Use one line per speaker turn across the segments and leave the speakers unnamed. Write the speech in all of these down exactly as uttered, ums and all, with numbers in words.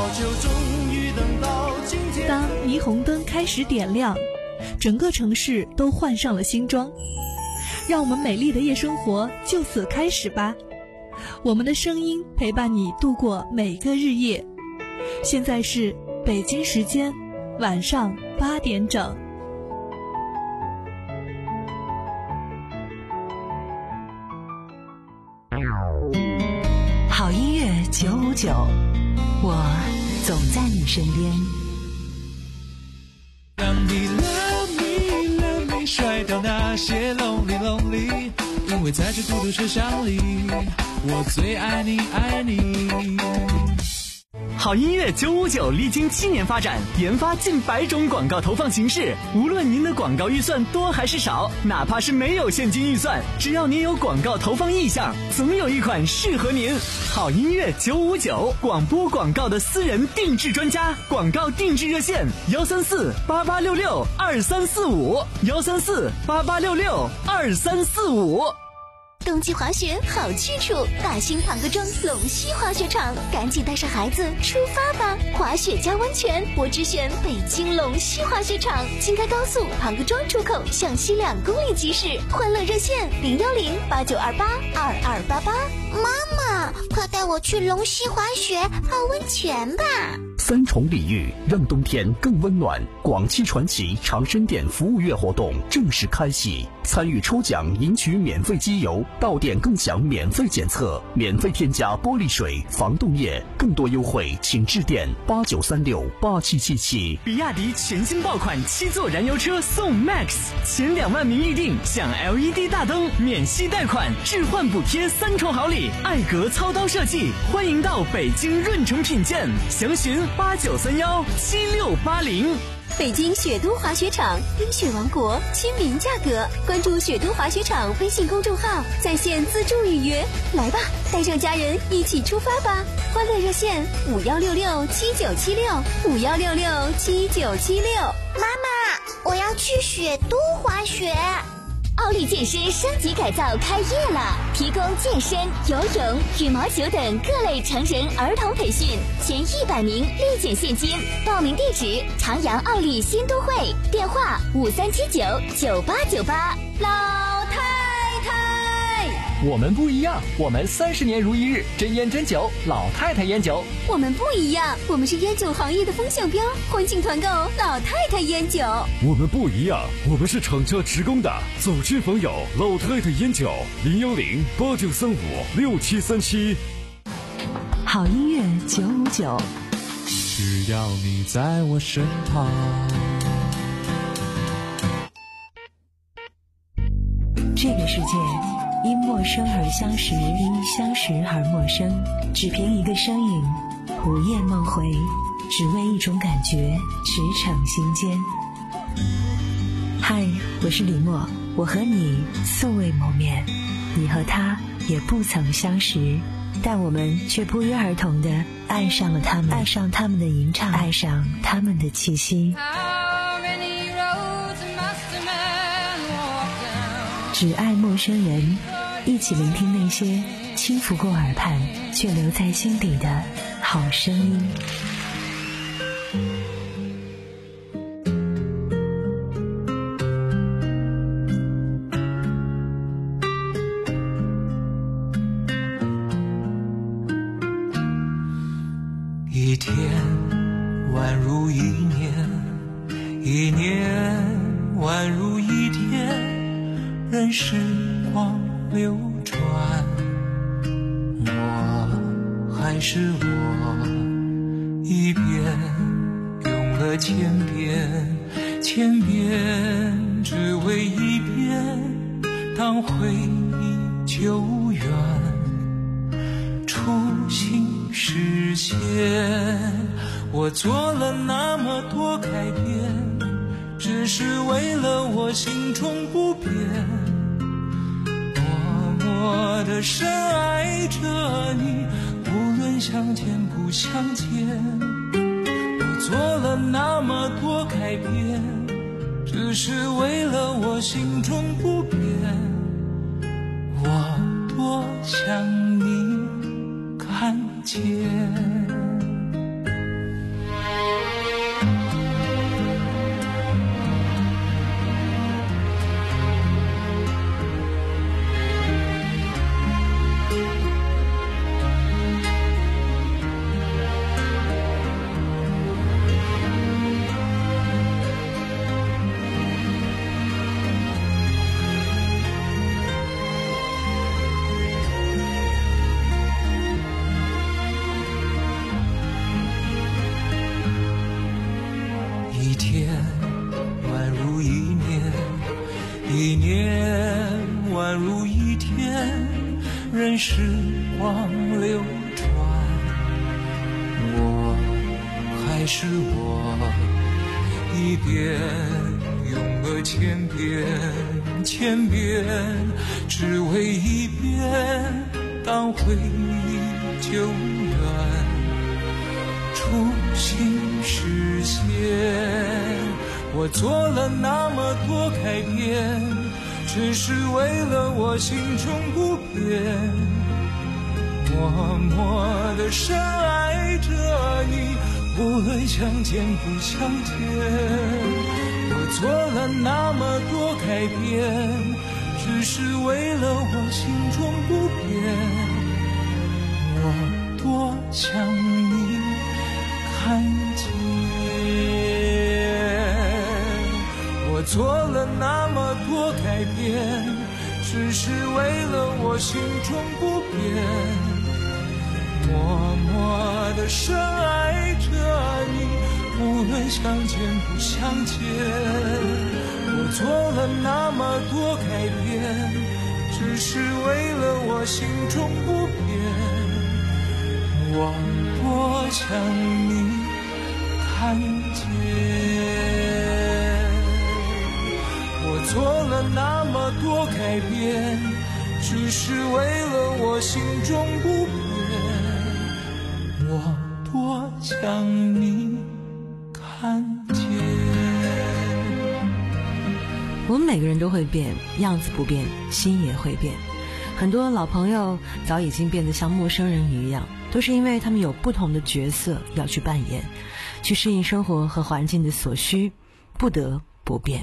当霓虹灯开始点亮，整个城市都换上了新装，让我们美丽的夜生活就此开始吧。我们的声音陪伴你度过每个日夜。现在是北京时间晚上八点整。
好音乐九五九，我总在你身边。
让你 love me love me 甩掉那些 lonely lonely， 因为在这孤独车厢里，我最爱你爱你。
好音乐九五九历经七年发展，研发近百种广告投放形式。无论您的广告预算多还是少，哪怕是没有现金预算，只要您有广告投放意向，总有一款适合您。好音乐九五九，广播广告的私人定制专家，广告定制热线幺三四八八六六二三四五幺三四八八六六二三四五。
冬季滑雪好去处，大兴庞各庄龙溪滑雪场，赶紧带上孩子出发吧！滑雪加温泉，我只选北京龙溪滑雪场，京开高速庞各庄出口向西两公里即驶，欢乐热线零幺零八九二八二二八八。
妈妈，快带我去龙溪滑雪泡温泉吧！
三重礼遇，让冬天更温暖。广汽传祺长生店服务月活动正式开启，参与抽奖赢取免费机油，到店更享免费检测，免费添加玻璃水、防冻液，更多优惠请致电八九三六八七七七。
比亚迪全新爆款七座燃油车送 Max， 前两万名预定享 L E D 大灯，免息贷款，置换补贴三重好礼，艾格操刀设计，欢迎到北京润城品鉴，详询八九三幺七六八零。
北京雪都滑雪场，冰雪王国，亲民价格。关注雪都滑雪场微信公众号，在线自助预约。来吧，带上家人一起出发吧！欢乐热线五幺六六七九七六五幺六六七九七六。
妈妈，我要去雪都滑雪。
奥利健身升级改造开业了，提供健身、游泳、羽毛球等各类成人儿童培训，前一百名立减现金。报名地址：长阳奥利新都会，电话五三七九九八九八。老太太，
我们不一样，我们三十年如一日，真烟真酒，老太太烟酒。
我们不一样，我们是烟酒行业的风向标，欢庆团购老太太烟酒。
我们不一样，我们是厂家职工的，走亲访友，老太太烟酒，零幺零八九三五六七三七。
好音乐九五九，
只要你在我身旁。
这个世界因陌生而相识，因相识而陌生，只凭一个身影，午夜梦回，只为一种感觉，驰骋心间。嗨，我是李默，我和你素未谋面，你和他也不曾相识，但我们却不约而同地爱上了他们，爱上他们的吟唱，爱上他们的气息。只爱陌生人，一起聆听那些轻拂过耳畔却留在心底的好声音。
一天宛如一年，一年宛如一天，任时光流转，我还是我，一遍用了千遍，千遍只为一遍，当回忆久远，初心实现。我做了那么多改变，只是为了我心中不变，默默地深爱着你，无论相见不相见。我做了那么多改变，只是为了我心中不变，我多想你看见。 时光流转，我还是我，一遍用了千遍千遍，只为一遍当回忆久远，初心实现。我做了那么多改变，只是为了我心中不变，默默地深爱着你，无论相见不相见。我做了那么多改变，只是为了我心中不变，我多想你看见。我做了那么多改变，只是为了我心中不变，默默地深爱着你，无论相见不相见。我做了那么多改变，只是为了我心中不变，我多想你看见。我做了那么多改变，只是为了我心中不变，我多想你看见。
我们每个人都会变，样子不变，心也会变。很多老朋友早已经变得像陌生人一样，都是因为他们有不同的角色要去扮演，去适应生活和环境的所需，不得不变。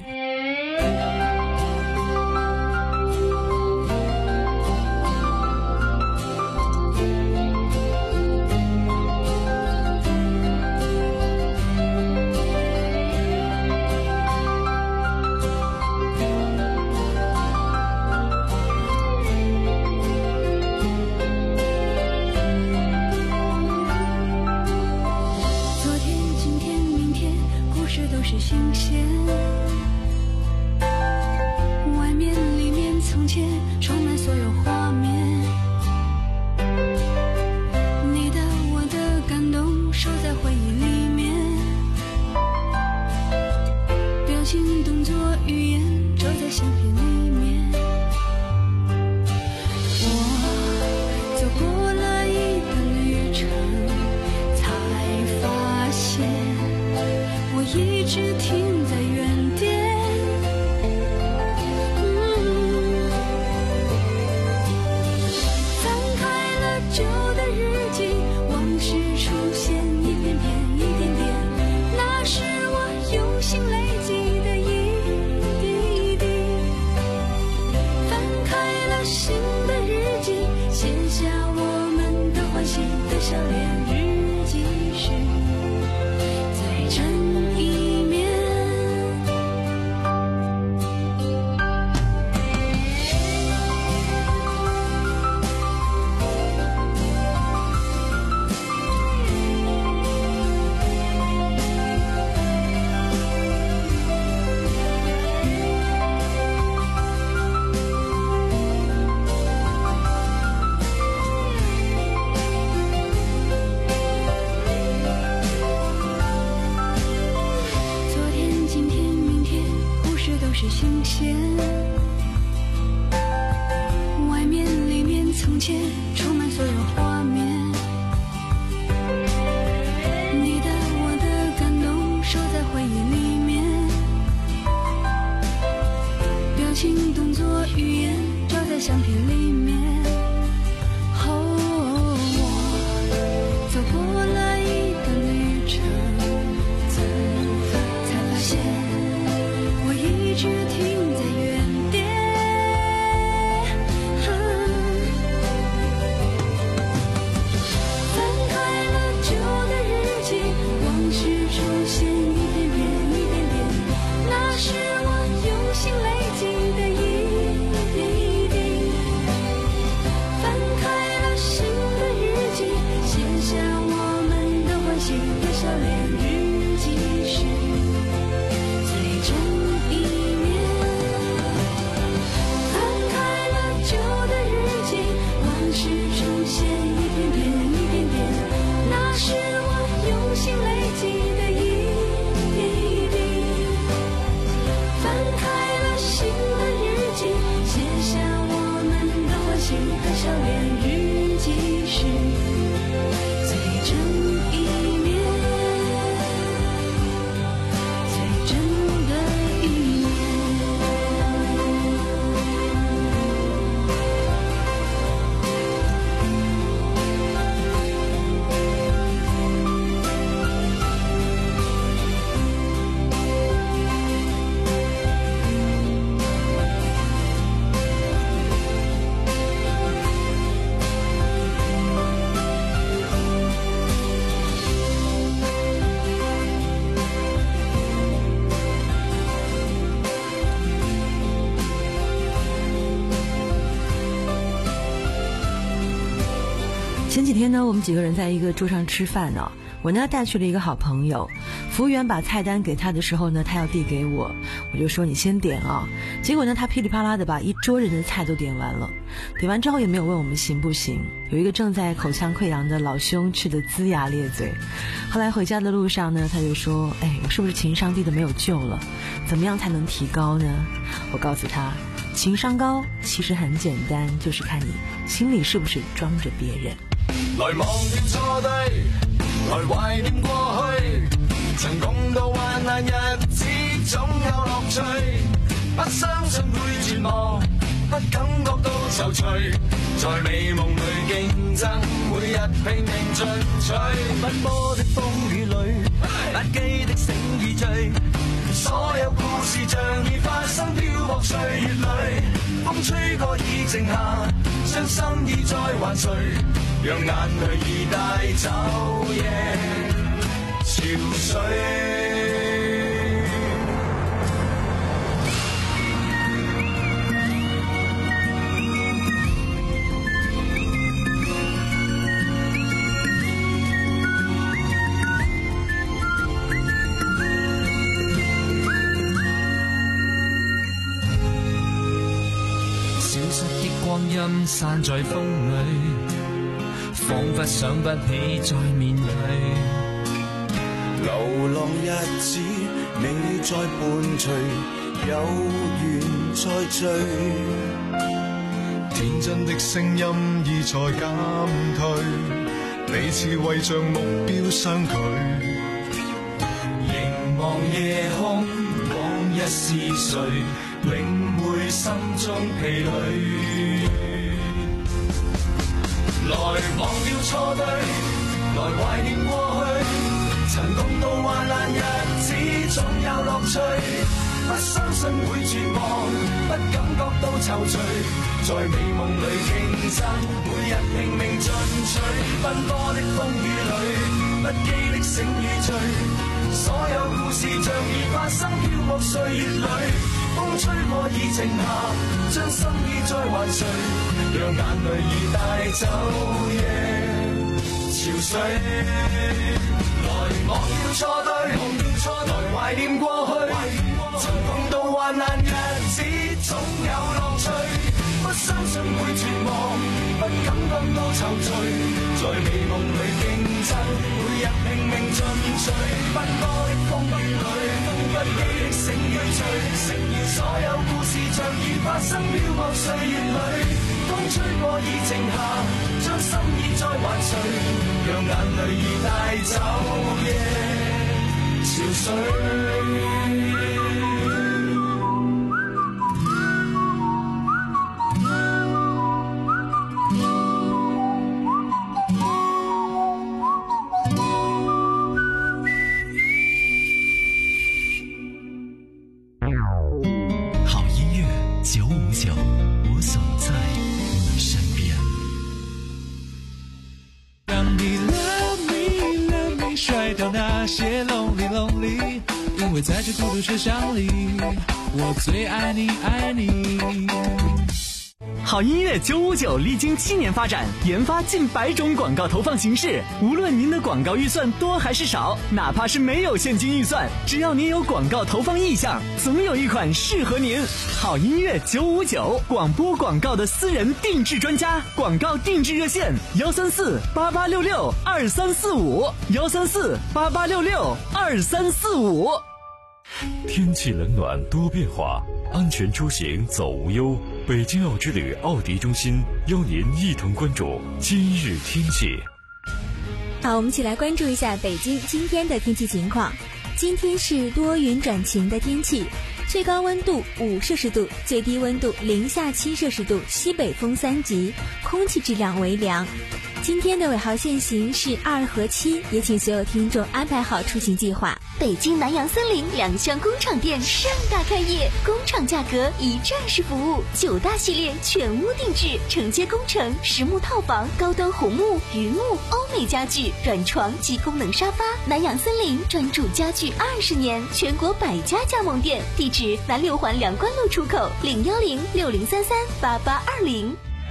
都是新鲜，
前几天呢，我们几个人在一个桌上吃饭呢、哦，我呢带去了一个好朋友，服务员把菜单给他的时候呢，他要递给我，我就说你先点啊。结果呢，他噼里啪啦的把一桌人的菜都点完了，点完之后也没有问我们行不行。有一个正在口腔溃疡的老兄吃得龇牙咧嘴。后来回家的路上呢，他就说：“哎，我是不是情商低的没有救了？怎么样才能提高呢？”我告诉他，情商高其实很简单，就是看你心里是不是装着别人。
来忘掉錯對，來懷念過去，曾共度患難日子總有樂趣，不相信會絕望，不感覺到愁緒，在美夢裏競爭，每日拼命進取，奔波的風雨裏，不羈的醒與醉，所有故事像已發生漂泊歲月裏，風吹過已靜下，將心意再還誰，讓眼淚已帶走夜潮水。消失的光陰散在風裏，彷彿想不起再面對，
流浪日子你在伴隨，有緣再聚，
天真的聲音已在減退，彼此為像目標相距，凝望夜空，往日是誰領會心中疲累，來忘掉錯對，來懷念過去，曾共度患難日子總有樂趣，不相信會絕望，不感覺到愁緒，在美夢裏競爭，每日拼命進取，奔波的風雨裏，不羈的醒與醉，所有故事像已發生漂泊歲月裏，風吹過已靜下，將心意再還誰，讓眼淚已帶走夜潮水，來忘掉錯對，來懷念過去，曾共度患難日子總有樂趣，不相信會絕望，不感覺到愁緒，在美夢裏競爭，每日拼命進取，奔波的風雨裏，不羈的醒與醉，所有故事像已發生漂泊歲月裏，風吹過已靜下，將心意再還誰，讓眼淚已帶走夜潮水。
那些 lonely lonely， 因为在这孤独车厢里，我最爱你爱你。
好音乐九五九历经七年发展，研发近百种广告投放形式。无论您的广告预算多还是少，哪怕是没有现金预算，只要您有广告投放意向，总有一款适合您。好音乐九五九，广播广告的私人定制专家，广告定制热线：幺三四八八六六二三四五，幺三四八八六六二三四五。
天气冷暖多变化，安全出行走无忧。北京奥之旅奥迪中心邀您一同关注今日天气。
好，我们一起来关注一下北京今天的天气情况。今天是多云转晴的天气，最高温度五摄氏度，最低温度零下七摄氏度，西北风三级，空气质量为良。今天的尾号限行是二和七，也请所有听众安排好出行计划。
北京南洋森林两厢工厂店盛大开业，工厂价格一站式服务，九大系列全屋定制，承接工程、实木套房、高端红木、榆木、欧美家具、软床及功能沙发。南洋森林专注家具二十年，全国百家加盟店，地址南六环梁关路出口，零幺零六零三三八八二零。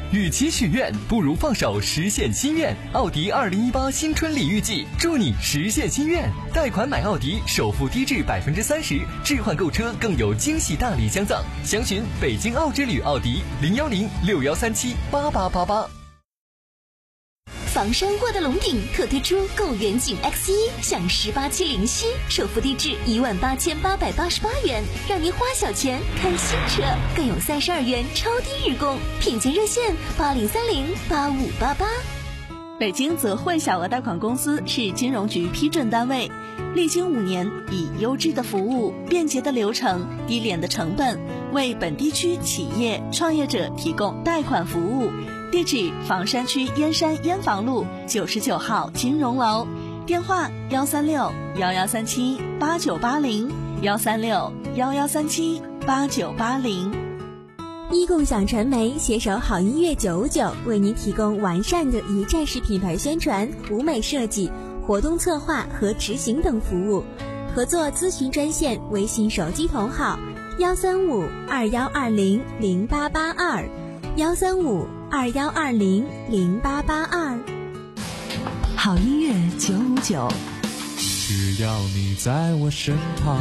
与其许愿，不如放手实现心愿。奥迪二零一八新春礼遇季，祝你实现心愿。贷款买奥迪，首付低至百分之三十，置换购车更有惊喜大礼相赠。详询北京奥之旅奥迪零幺零六幺三七八八八八。
房山沃德龙鼎特推出购远景 X 一，享十八期零息，首付低至一万八千八百八十八元，让您花小钱看新车，更有三十二元超低日供，品鉴热线八零三零八五八八。
北京泽汇小额贷款公司是金融局批准单位，历经五年，以优质的服务、便捷的流程、低廉的成本，为本地区企业创业者提供贷款服务。地址：房山区燕山燕房路九十九号金融楼，电话：幺三六幺幺三七八九八零，幺三六幺幺三七八九八零。
一共享传媒携手好音乐九五九，为您提供完善的一站式品牌宣传、舞美设计、活动策划和执行等服务。合作咨询专线：微信手机同号幺三五二幺二零零八八二，幺三五二幺二零零八八二。
好音乐九五九，
只要你在我身旁。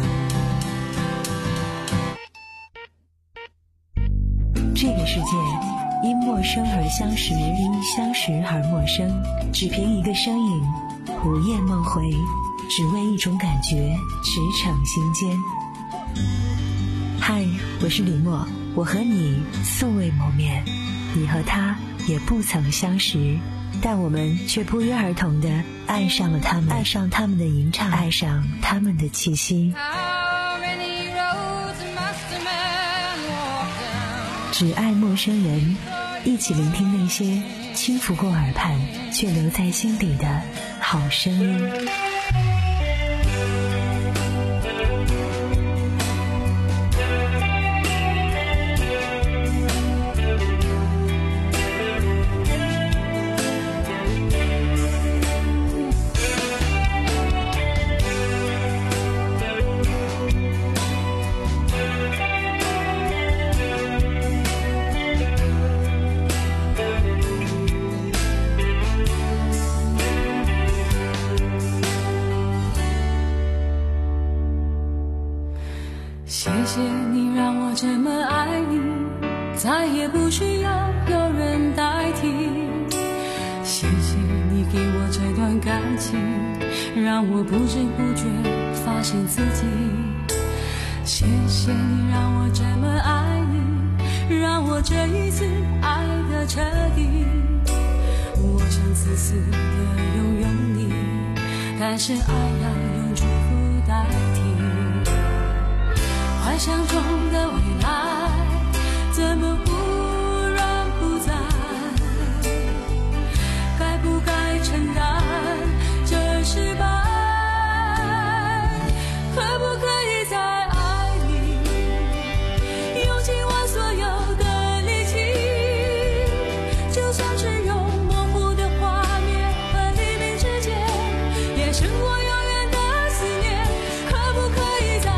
这个世界因陌生而相识，因相识而陌生，只凭一个身影，午夜梦回，只为一种感觉，驰骋心间。嗨，我是李默，我和你素未谋面，你和他也不曾相识，但我们却不约而同地爱上了他们，爱上他们的吟唱，爱上他们的气息。只爱陌生人，一起聆听那些轻拂过耳畔却留在心底的好声音。
谢谢你让我这么爱你，再也不需要有人代替。谢谢你给我这段感情，让我不知不觉发现自己。谢谢你让我这么爱你，让我这一次爱得彻底。我想自私的拥有你，但是爱要用祝福代替。幻想中的未来怎么忽然不在，该不该承担这失败，可不可以再爱你，用尽我所有的力气，就算只有模糊的画面和黎明之间，也胜过永远的思念，可不可以再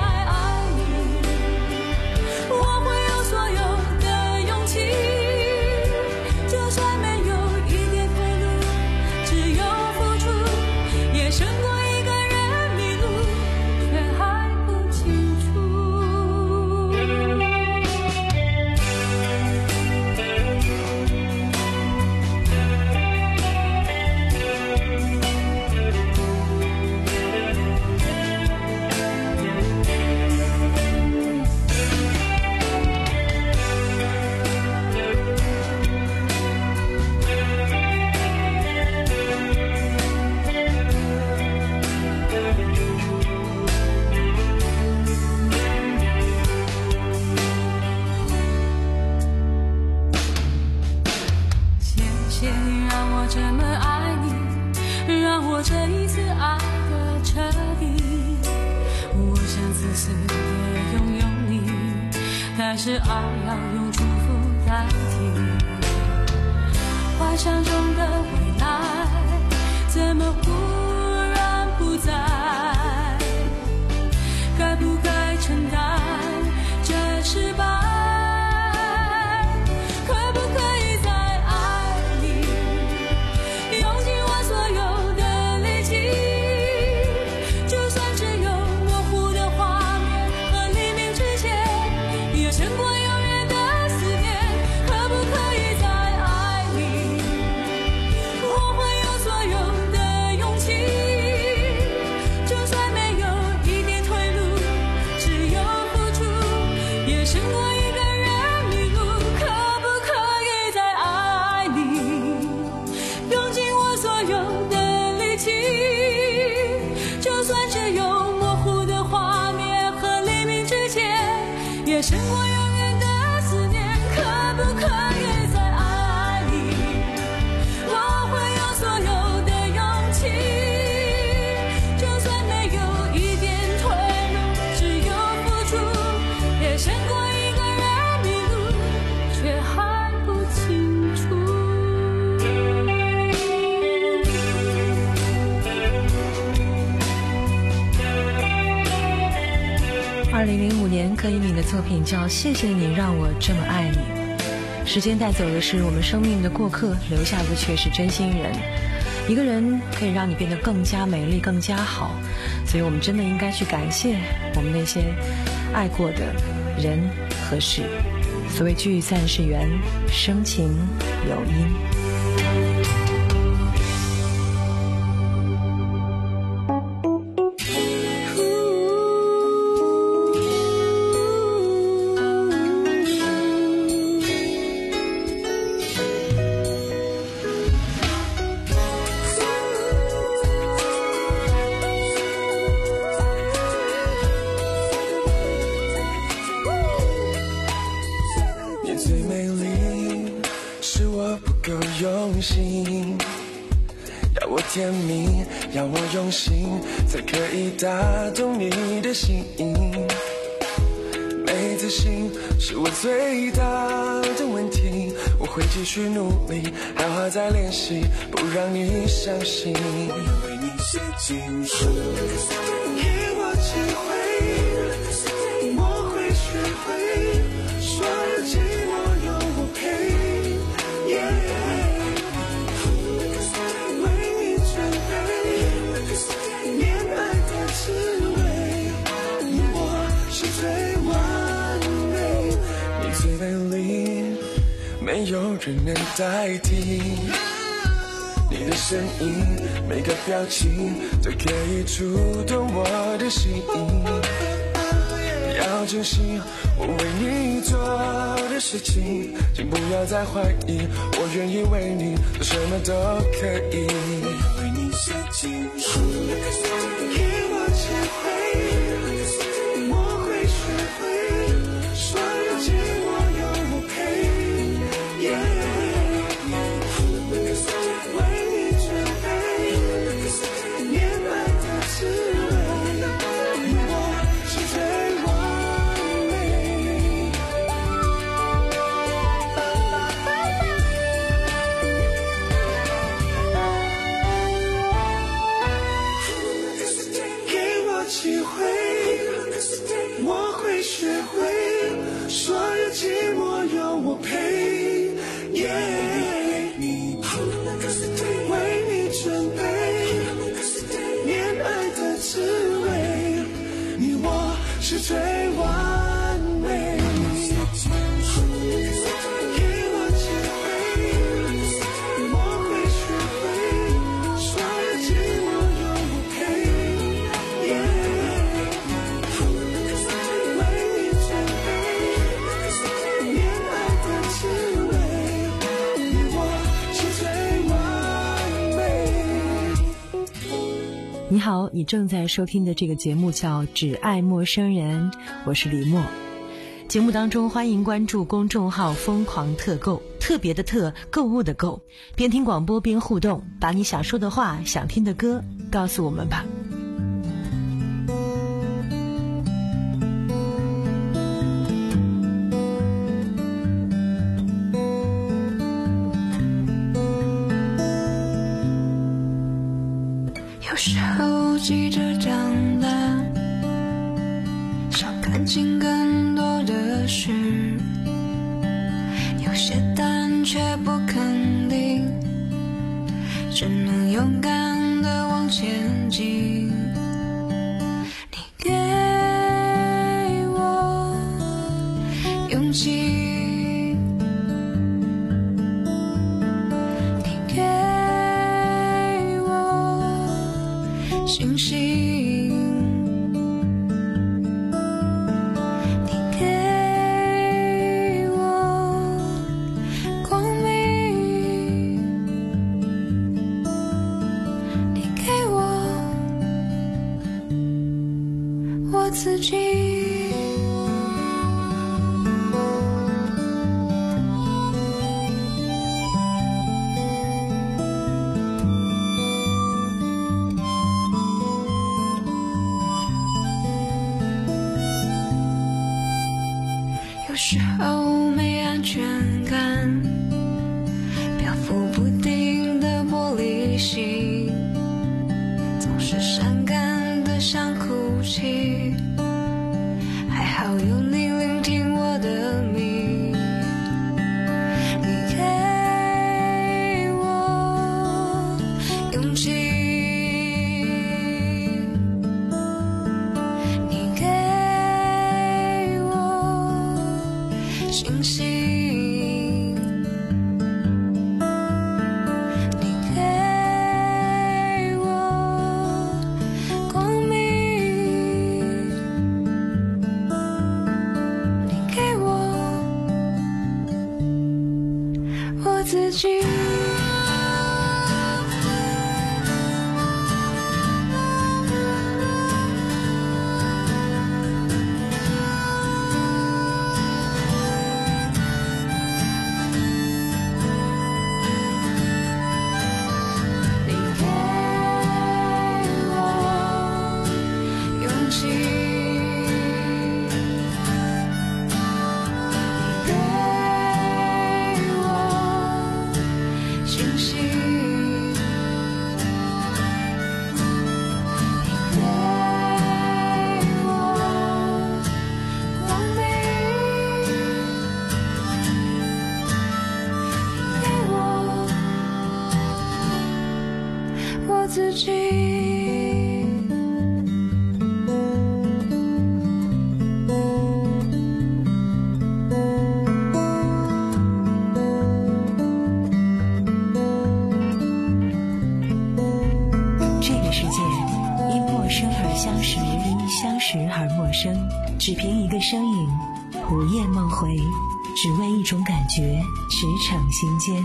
这么爱你，让我这一次爱得彻底。我想自私的拥有你，但是爱要用祝福代替。幻想中的未来怎么忽然不在，该不该承担这失败，可不可以胜过永远的思念。可不可以在爱里，我会有所有的勇气，就算没有一点退路，只有付出，也胜过一个人迷路，却还不清楚。
二零零五年柯以敏的作品叫《谢谢你让我这么爱你》。时间带走的是我们生命的过客，留下的却是真心人。一个人可以让你变得更加美丽，更加好，所以我们真的应该去感谢我们那些爱过的人和事。所谓聚散是缘，生情有因。
要我甜蜜，要我用心，才可以打动你的心。没自信是我最大的问题，我会继续努力，好好再练习，不让你伤心。我要为你写情书，给我机会，我会学会，所有寂寞有我陪。Yeah。没有人能代替你的声音，每个表情都可以触动我的心。要珍惜我为你做的事情，请不要再怀疑，我愿意为你做什么都可以。为你写情书，给我机会，我会学会，所有寂寞有我陪。是最完美。给我机会，我会学会，所有寂寞有我陪。为你准备恋爱的滋味，你我是最完美。
你好，你正在收听的这个节目叫《只爱陌生人》，我是李默。节目当中欢迎关注公众号疯狂特购，特别的特，购物的购，边听广播边互动，把你想说的话，想听的歌告诉我们吧。
有时候急着长大，想看清更多的事，有些答案却不肯定，只能勇敢地往前进。你给我勇气，星星，你给我光明，你给我我自己。 有时候没安全感，漂浮不定的玻璃心，总是伤感的想哭泣。还好有你聆听我的谜，你给我勇气，你给我信心，你给我光明，你给我我自己。自己。
这个世界因陌生而相识，因相识而陌生，只凭一个身影，午夜梦回，只为一种感觉，驰骋心间。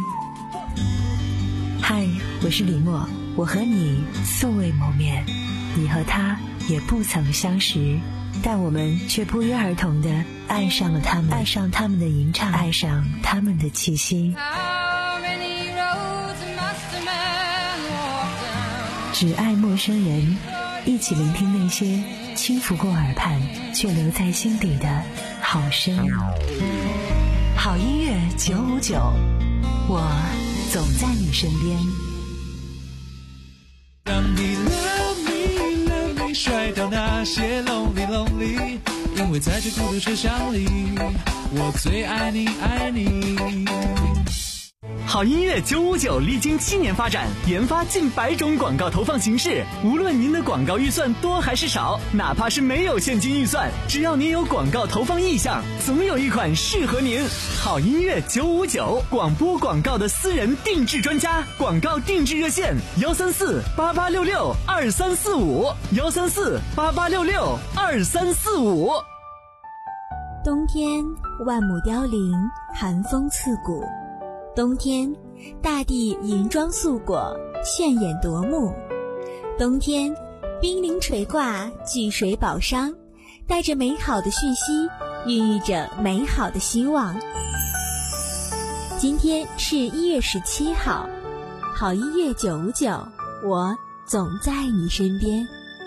嗨，我是李默，我和你素未谋面，你和他也不曾相识，但我们却不约而同地爱上了他们，爱上他们的吟唱，爱上他们的气息。只爱陌生人，一起聆听那些轻拂过耳畔却留在心底的好声音。好音乐九五九，我总在你身边。
让你 love me love me 甩掉那些 lonely lonely， 因为在这孤独车厢里，我最爱你爱你。
好音乐九五九历经七年发展，研发近百种广告投放形式。无论您的广告预算多还是少，哪怕是没有现金预算，只要您有广告投放意向，总有一款适合您。好音乐九五九，广播广告的私人定制专家，广告定制热线幺三四八八六六二三四五幺三四八八六六二三四五。
冬天万木凋零，寒风刺骨。冬天，大地银装素裹，炫眼夺目。冬天，冰凌垂挂，巨水宝觞，带着美好的讯息，孕育着美好的希望。今天是一月十七号，好音乐九五九，我总在你身边。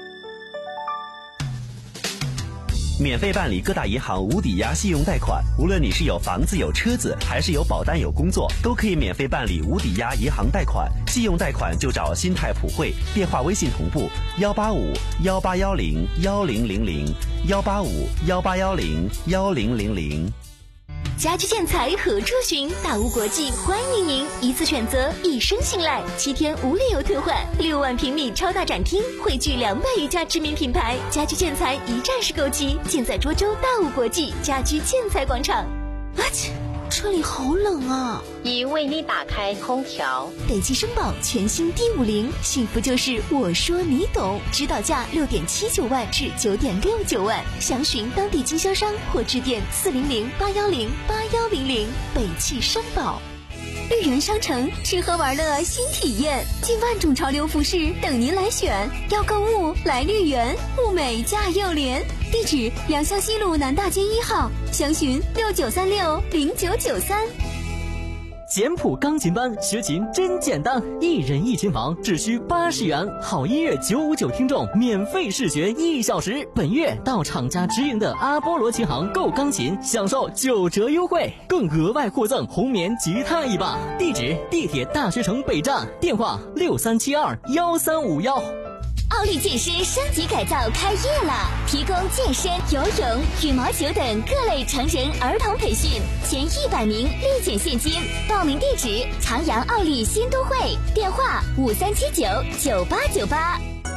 免费办理各大银行无抵押信用贷款，无论你是有房子有车子，还是有保单有工作，都可以免费办理无抵押银行贷款。信用贷款就找新泰普惠，电话微信同步幺八五幺八幺零幺零零零幺八五幺八幺零幺零零零。
家居建材何处寻？大屋国际欢迎您，一次选择，一生信赖，七天无理由退换，六万平米超大展厅，汇聚两百余家知名品牌，家居建材一站式购齐，尽在涿州大屋国际家居建材广场。啊切，车里好冷啊！
已为你打开空调。
北汽绅宝全新 D 五零，幸福就是我说你懂，指导价六点七九万至九点六九万，详询当地经销商或致电四零零八幺零八幺零零。北汽绅宝。绿源商城吃喝玩乐新体验，近万种潮流服饰等您来选，要购物来绿源，物美价又廉。地址：良乡西路南大街一号，详询六九三六零九九三。
简谱钢琴班，学琴真简单，一人一琴房，只需八十元。好音乐九五九听众免费试学一小时。本月到厂家直营的阿波罗琴行购钢琴，享受九折优惠，更额外获赠红棉吉他一把。地址：地铁大学城北站，电话六三七二幺三五幺。
奥利健身升级改造开业了，提供健身、游泳、羽毛球等各类成人儿童培训，前一百名立减现金。报名地址：长阳奥利新都会，电话五三七九九八九八。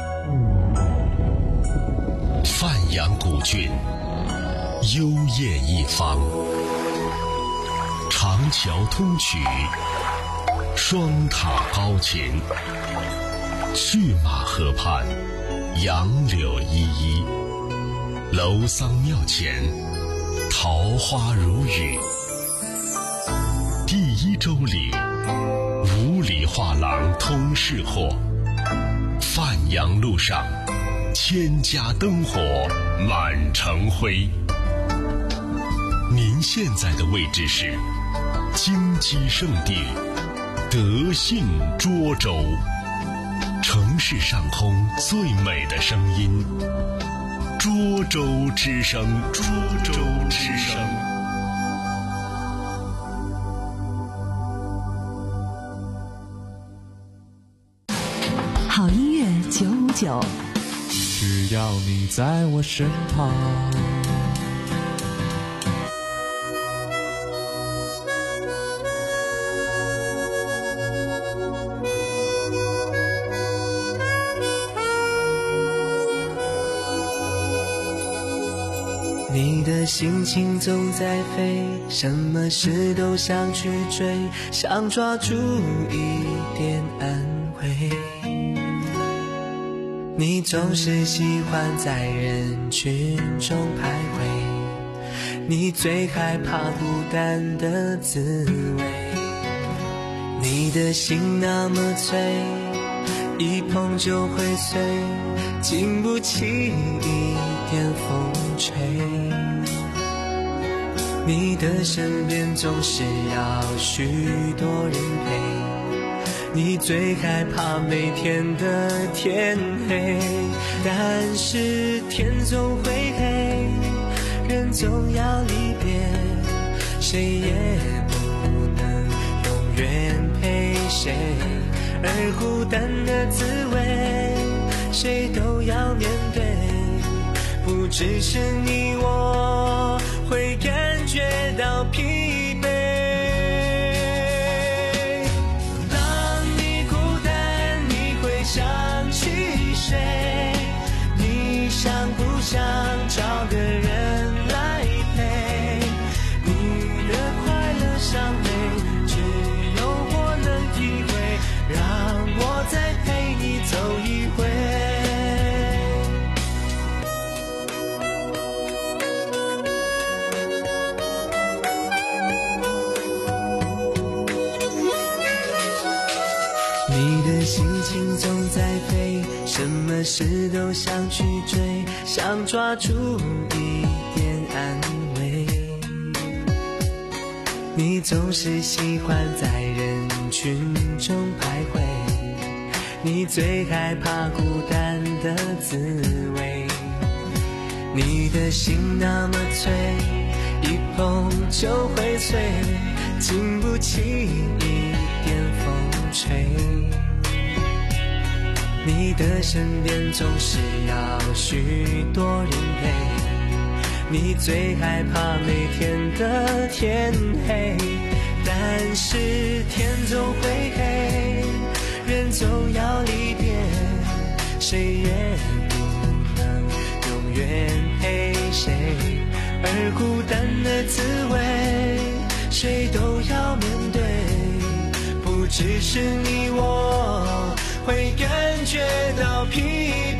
范阳古郡，幽咽一方，长桥通衢，双塔高琴。去马河畔，杨柳依依，楼桑庙前，桃花如雨。第一周里，五里画廊通市货，范阳路上，千家灯火满城辉。您现在的位置是金鸡圣地，德信涿州。城市上空最美的声音，涿州之声，涿州之声。
好音乐九五九，
只要你在我身旁。
你的心情总在飞，什么事都想去追，想抓住一点安慰。你总是喜欢在人群中徘徊，你最害怕孤单的滋味。你的心那么脆，一碰就会碎，经不起一点风吹。你的身边总是要许多人陪，你最害怕每天的天黑。但是天总会黑，人总要离别，谁也不能永远陪谁。而孤单的滋味，谁都要面对，不只是你我会感觉到疲惫。当你孤单，你会想起谁？你想不想找个人来陪？你的快乐伤悲，只有我能体会，让我再陪你走一回。你的心情总在飞，什么事都想去追，想抓住一点安慰。你总是喜欢在人群中徘徊，你最害怕孤单的滋味。你的心那么脆，一碰就会碎，经不起一点风吹。你的身边总是要许多人陪，你最害怕每天的天黑。但是天总会黑，人总要离别，谁也不能永远陪谁。而孤单的滋味，谁都要面对，不只是你我会感觉到疲惫。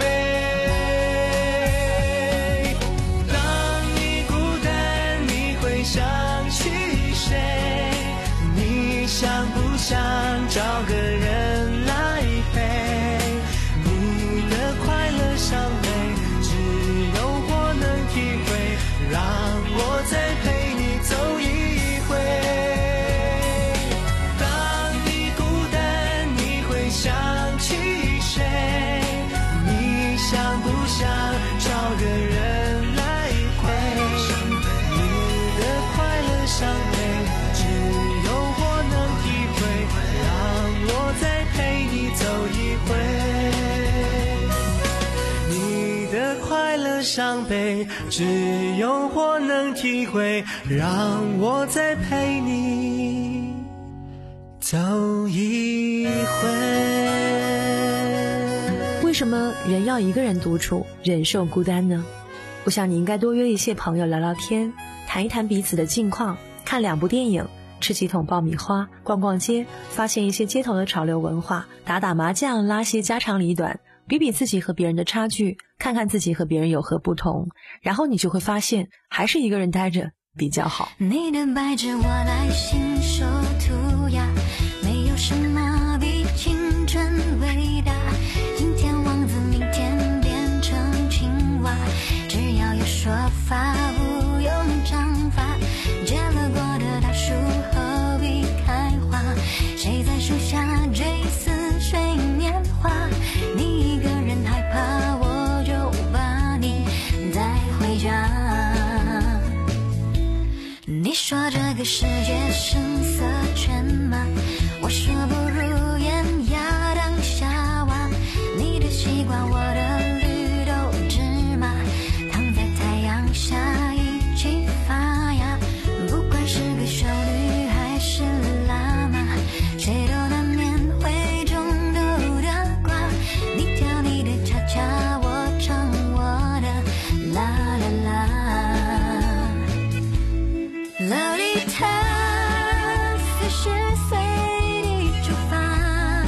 当你孤单，你会想起谁？你想不想找个人来陪？你的快乐伤悲，只有我能体会，让我再陪你走一回。 伤悲，只有我能体会，让我再陪你走一回。
为什么人要一个人独处，忍受孤单呢？我想你应该多约一些朋友聊聊天，谈一谈彼此的近况，看两部电影，吃几桶爆米花，逛逛街，发现一些街头的潮流文化，打打麻将，拉些家长里短，比比自己和别人的差距，看看自己和别人有何不同，然后你就会发现还是一个人待着比较好。
你的白纸我来信手涂鸦，没有什么比青春伟大，今天王子明天变成青蛙，只要有说法不用章法，结了果的大树何必开花，谁在树下追似水年华，你一个人害怕我就把你带回家。你说这个世界声色犬马，我说不如烟芽当夏娃，你的西瓜我的绿豆芝麻，躺在太阳下一起发芽，不管是个修女还是喇嘛，谁都难免会中毒的瓜，你跳你的恰恰，我唱我的啦啦啦。洛丽塔四十岁的出发，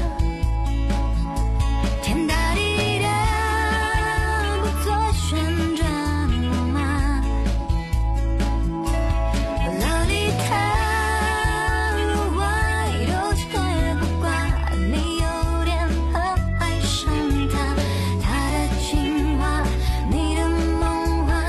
天大地大，不做旋转木马。洛丽塔路外都却不挂，你有点怕爱上他，他的情话，你的梦话，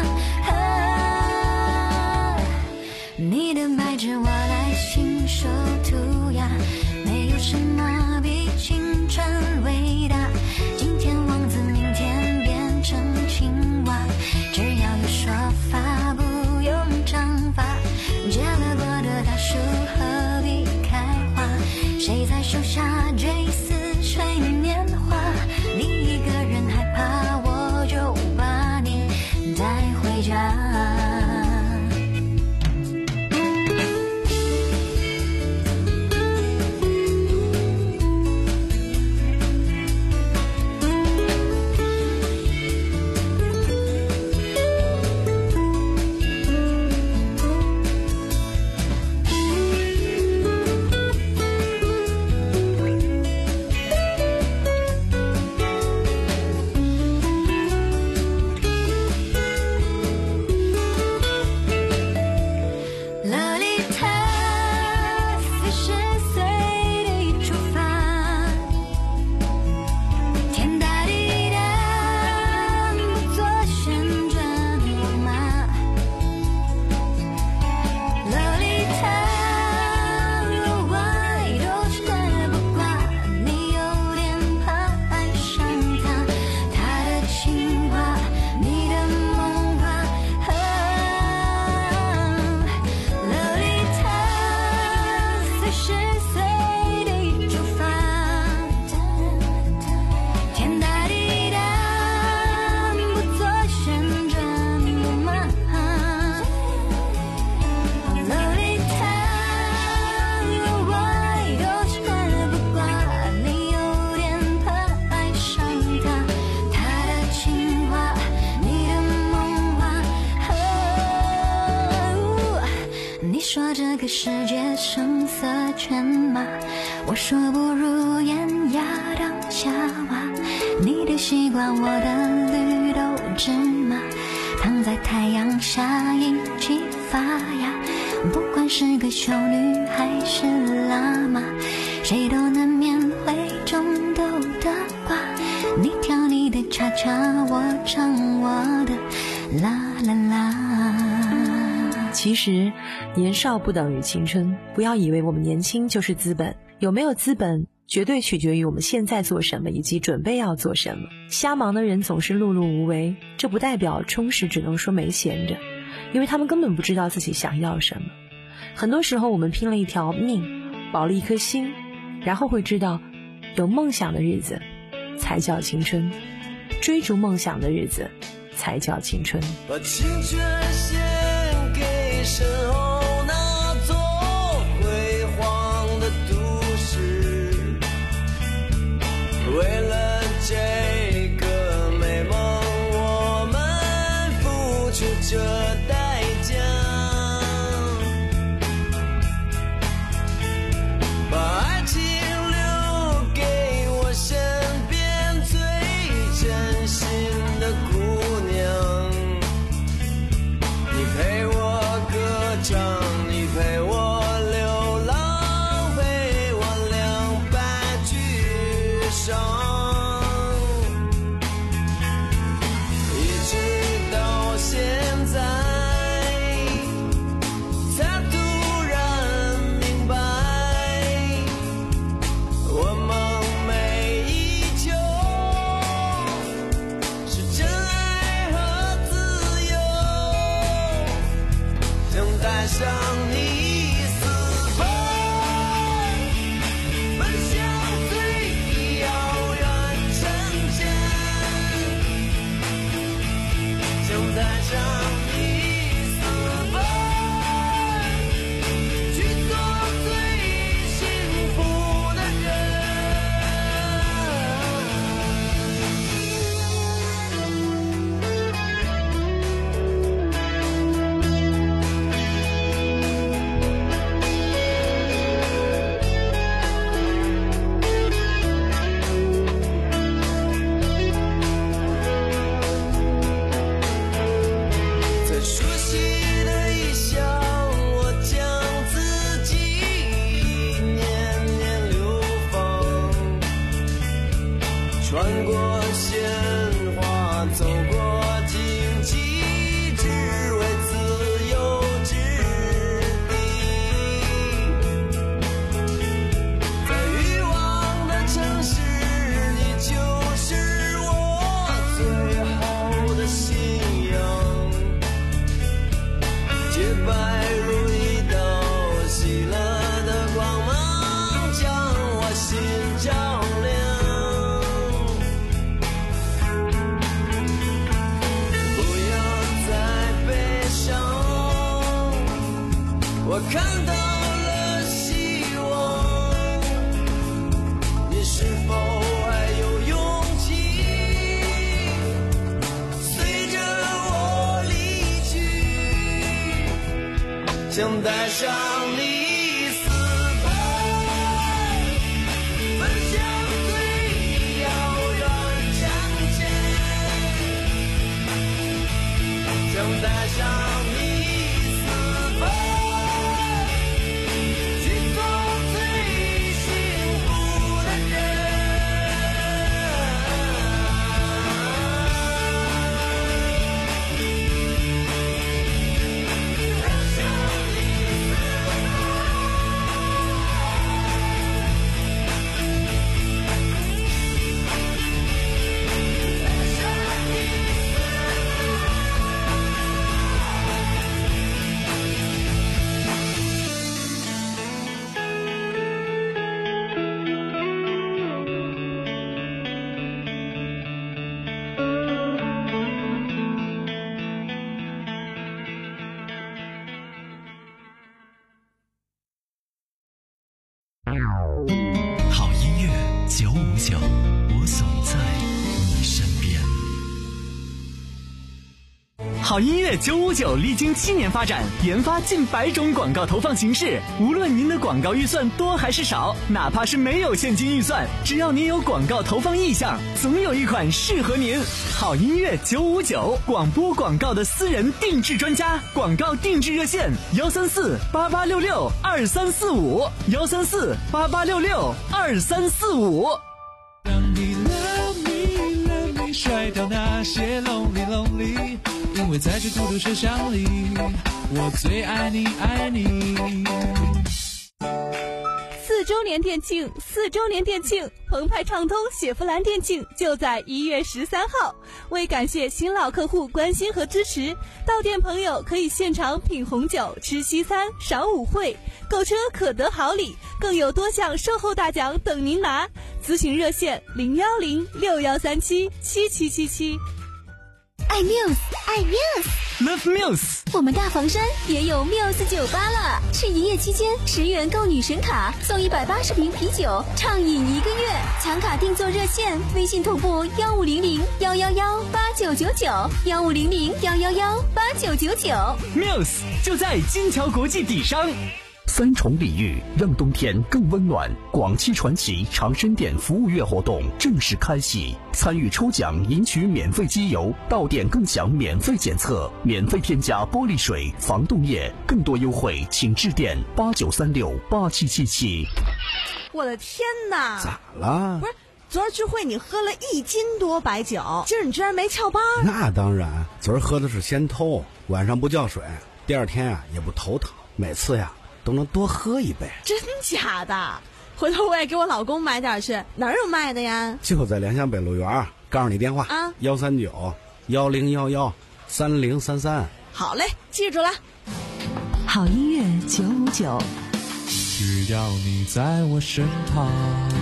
啊，你的白纸我来信手涂鸦，没有什么比青春伟大，今天王子明天变成青蛙，只要有说法不用章法，结了果的大树何必开花，谁在树下追似水年华，你一个人害怕我就把你带回家。洛丽塔四十岁的出发，天大地大，不做旋转木马。洛丽塔路外都却不挂，你有点怕爱上他，他的情话，你的梦话，啊，洛丽塔四十岁的出发，天大地大，不做旋转木马。洛丽塔路外都却不挂，你有点怕爱上他，他的情话，你的梦话，啊，你说这个世界声色犬马，我说不如烟芽当夏娃，你的西瓜我的绿豆芝麻，躺在太阳下一起发芽，不管是个修女还是喇嘛，谁都难免会中毒的瓜，你跳你的恰恰，我唱我的啦啦啦。
其实年少不等于青春，不要以为我们年轻就是资本，有没有资本绝对取决于我们现在做什么以及准备要做什么。瞎忙的人总是碌碌无为，这不代表充实只能说没闲着，因为他们根本不知道自己想要什么。很多时候我们拼了一条命，保了一颗心，然后会知道有梦想的日子才叫青春，追逐梦想的日子才叫青春。
把青春献给身后那座辉煌的都市，为了这个美梦我们付出着代价，把爱情留给我身边最真心的姑娘，你陪我歌唱，你陪我流浪，陪我两败俱伤，一直到现在才突然明白，我梦寐以求是真爱和自由，想带上你私奔，奔向最遥远城镇，想带上你私奔，去做最幸福的人。在熟悉的异乡，我将自己年年流放，穿过鲜花，走过荆棘，只为自由之地。在欲望的城市，你就是我最后的信仰，洁白如一道喜乐的光芒，将我心照亮。不要再悲伤，我看到了希望，你是否还有勇气随着我离去，想带上你私奔，奔向最遥远城镇，想带上你私奔，去做最幸福的人。
好音乐九五九，我总在你身边。好音乐九五九历经七年发展，研发近百种广告投放形式。无论您的广告预算多还是少，哪怕是没有现金预算，只要您有广告投放意向，总有一款适合您。好音乐九五九，广播广告的私人定制专家，广告定制热线：幺三四八八六六二三四五，幺三四八八六六二三四五。
让你 love me love me 甩掉那些 lonely lonely， 因为在这孤独车厢里，我最爱你爱你。
四周年店庆，四周年店庆，澎湃畅通雪佛兰店庆就在一月十三号。为感谢新老客户关心和支持，到店朋友可以现场品红酒、吃西餐、赏舞会，购车可得好礼，更有多项售后大奖等您拿。咨询热线零幺零六幺三七七七七七。
爱 Muse，
爱 Muse，
Love Muse。
我们大房山也有 Muse 酒吧了，是营业期间十元购女神卡送一百八十瓶啤酒，畅饮一个月。抢卡订座热线：微信同步幺五零零幺幺幺八九九九，幺五零零幺幺幺八九九九。
Muse 就在金桥国际底商。
三重礼遇，让冬天更温暖。广汽传祺长生店服务月活动正式开启，参与抽奖赢取免费机油，到店更享免费检测，免费添加玻璃水、防冻液，更多优惠请致电八九三六八七七七。
我的天哪！
咋了？
不是，昨儿聚会你喝了一斤多白酒，今儿你居然没翘班？
那当然，昨儿喝的是先偷，晚上不叫水，第二天啊也不头疼，每次呀都能多喝一杯。
真假的？回头我也给我老公买点去，哪儿有卖的呀？
就在联想北路园，告诉你电话啊，幺三九幺零幺幺三零三三。
好嘞，记住了。
好音乐九五九，
只要你在我身旁。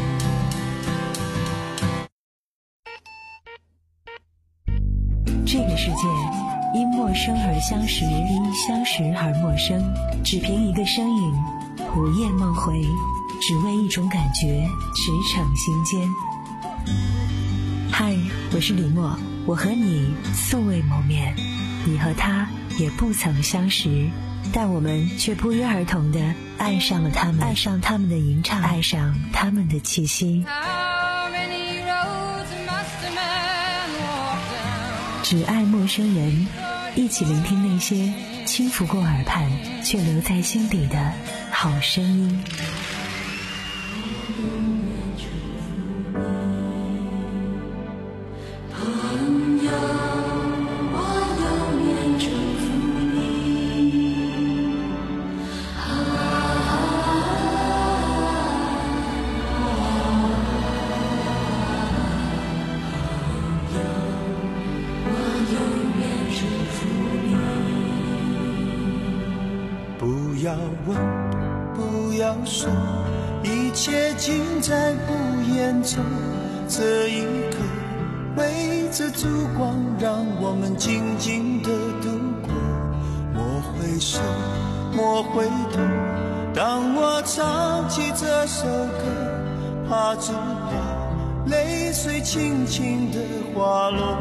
这个世界因陌生而相识，因相识而陌生，只凭一个身影，午夜梦回，只为一种感觉，驰骋心间。嗨，我是李默，我和你素未谋面，你和他也不曾相识，但我们却不约而同地爱上了他们，爱上他们的吟唱，爱上他们的气息。只爱陌生人，一起聆听那些轻拂过耳畔却留在心底的好声音。
朋友，我永远祝福你。啊
不要问，不要说，一切尽在不言中。这一刻，围着烛光，让我们静静地度过。莫回首，莫回头，当我唱起这首歌，怕只怕泪水轻轻地滑落。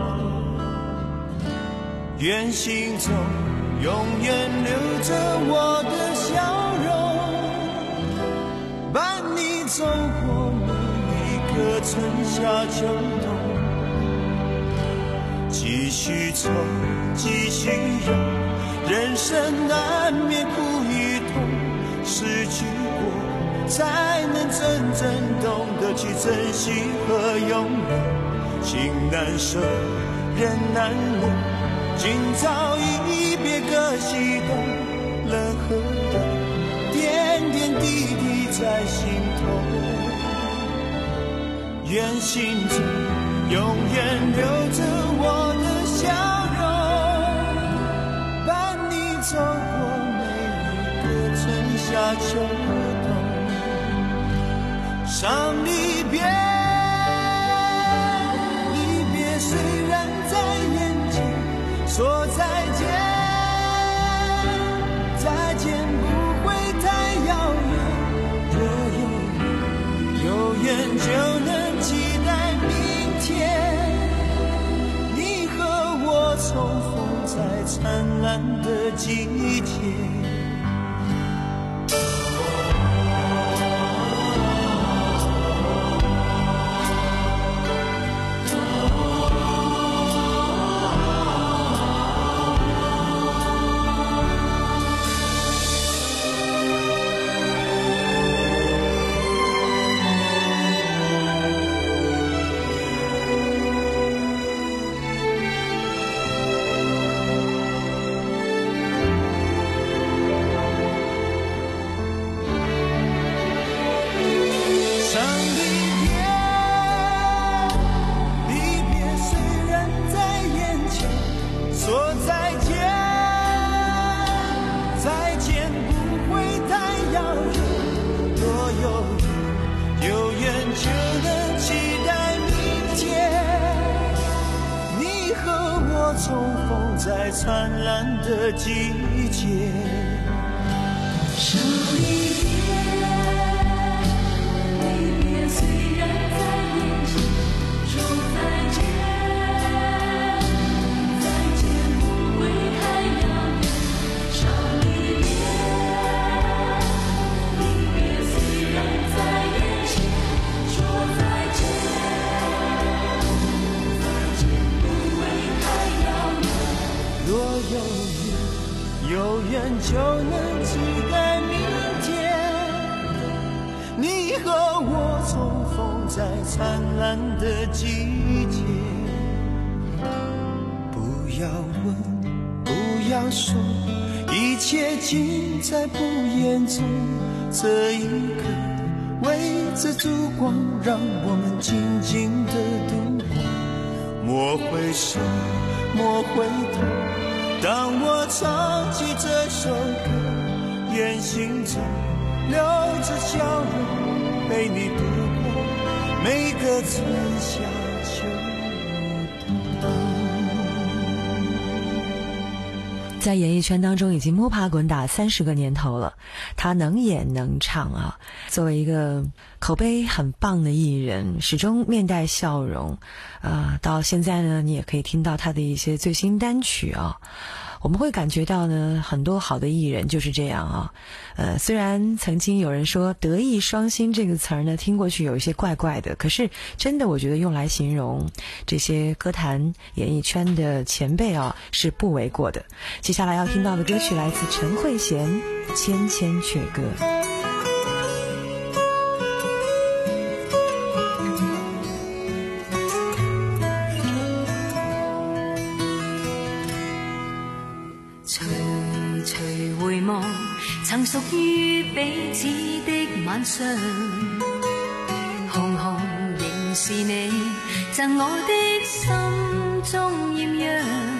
愿心中永远留着我的笑容，伴你走过每一个春夏秋冬。继续走，继续游，人生难免苦与痛，失去过才能真正懂得去珍惜和拥有。情难舍，人难留，今朝一别各西东，冷和热，点点滴滴在心头。愿心中永远留着我的笑容，伴你走过每一个春夏秋冬。伤离别，离别虽然在眼前，说再见，再见不会太遥远。若有缘，有缘就能期待明天，你和我重逢在灿烂的季节。 重逢在灿烂的季节。
少一点，离别虽然在眼前，说再见，再见不会太遥远。少一点，离别虽然在眼前，说再见，再见不会太遥远。
若有缘，有缘就能期待明天，你和我重逢在灿烂的季节。不要问，不要说，一切尽在不言中。这一刻，围着烛光，让我们静静地度过。莫回首，莫回头，当我唱起这首歌，愿心中留着笑容，陪你度过每个春夏秋冬。
在演艺圈当中已经摸爬滚打三十个年头了，他能演能唱啊。作为一个口碑很棒的艺人，始终面带笑容。呃，到现在呢，你也可以听到他的一些最新单曲啊。我们会感觉到呢，很多好的艺人就是这样啊。呃，虽然曾经有人说德艺双馨这个词儿呢，听过去有一些怪怪的，可是真的我觉得用来形容这些歌坛演艺圈的前辈啊，是不为过的。接下来要听到的歌曲来自陈慧娴《千千阙歌》。
曾屬於彼此的晚上，紅紅仍是你贈我的心中豔陽，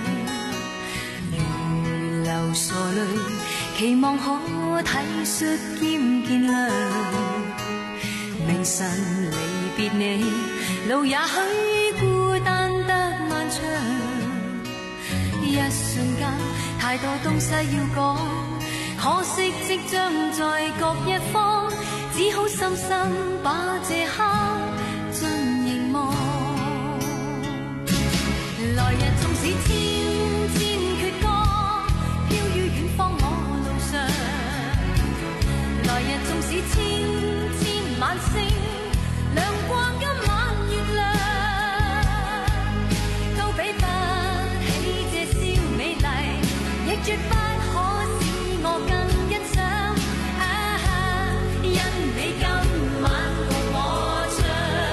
如流傻淚，期望可體恤兼見諒。明晨離別你，路也許孤單得漫長，一瞬間太多東西要講，可惜即將在各一方，只好深深把這刻盡凝望。來日縱使千千闕歌，飄於遠方我路上。來日縱使千千晚星，亮過今晚月亮，都比不起這宵美麗，亦絕不我更欣賞，啊，因你今晚共我唱。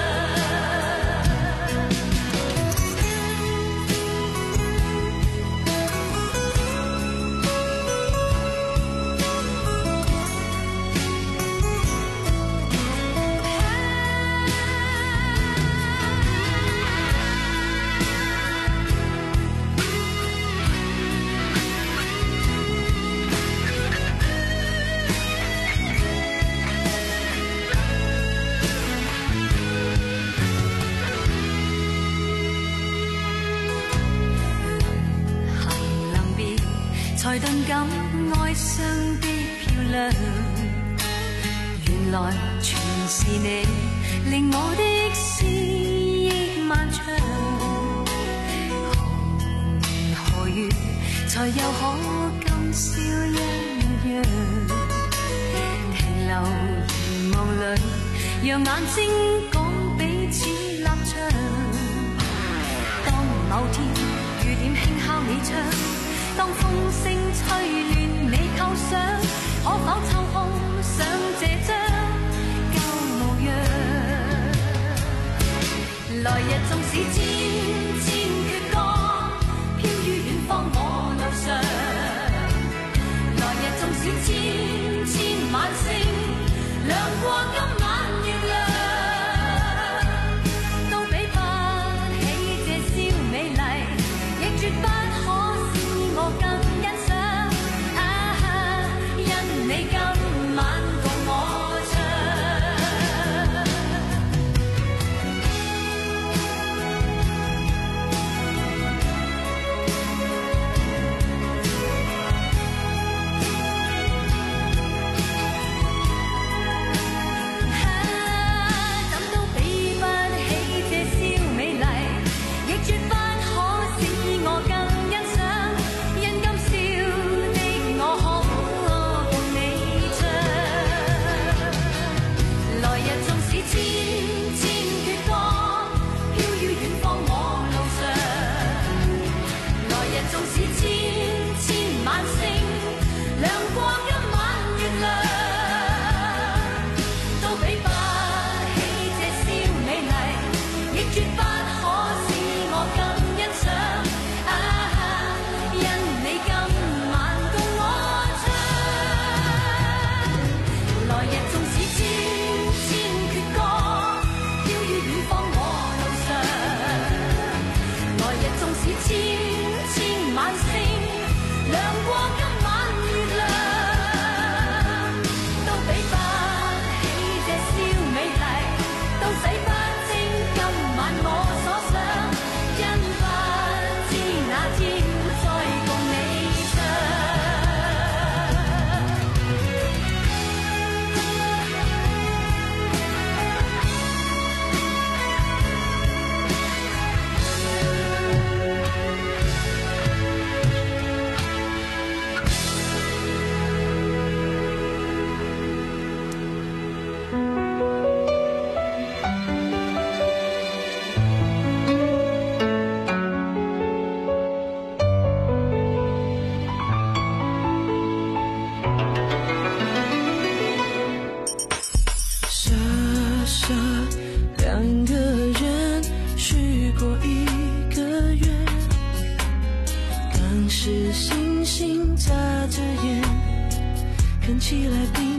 才頓感哀傷的漂亮，原來全是你令我的思憶漫長。紅河月才又可今宵一樣，停留凝望裏，讓眼睛講彼此立場。當某天雨點輕敲你窗，當風聲吹亂你構想，可否抽空想這張舊模樣？來日縱使千千闕歌，飄於遠方我路上。來日縱使千千晚星，亮過今晚月亮，都比不起這宵美麗，亦絕不我更欣賞，啊，因你今晚共我唱。 是千千晚星，亮過今晚月亮，都比不起這宵美麗，都洗不清今晚我所想，因不知那天再共你唱。两个人许过一个愿，当时星星眨着眼，看起来比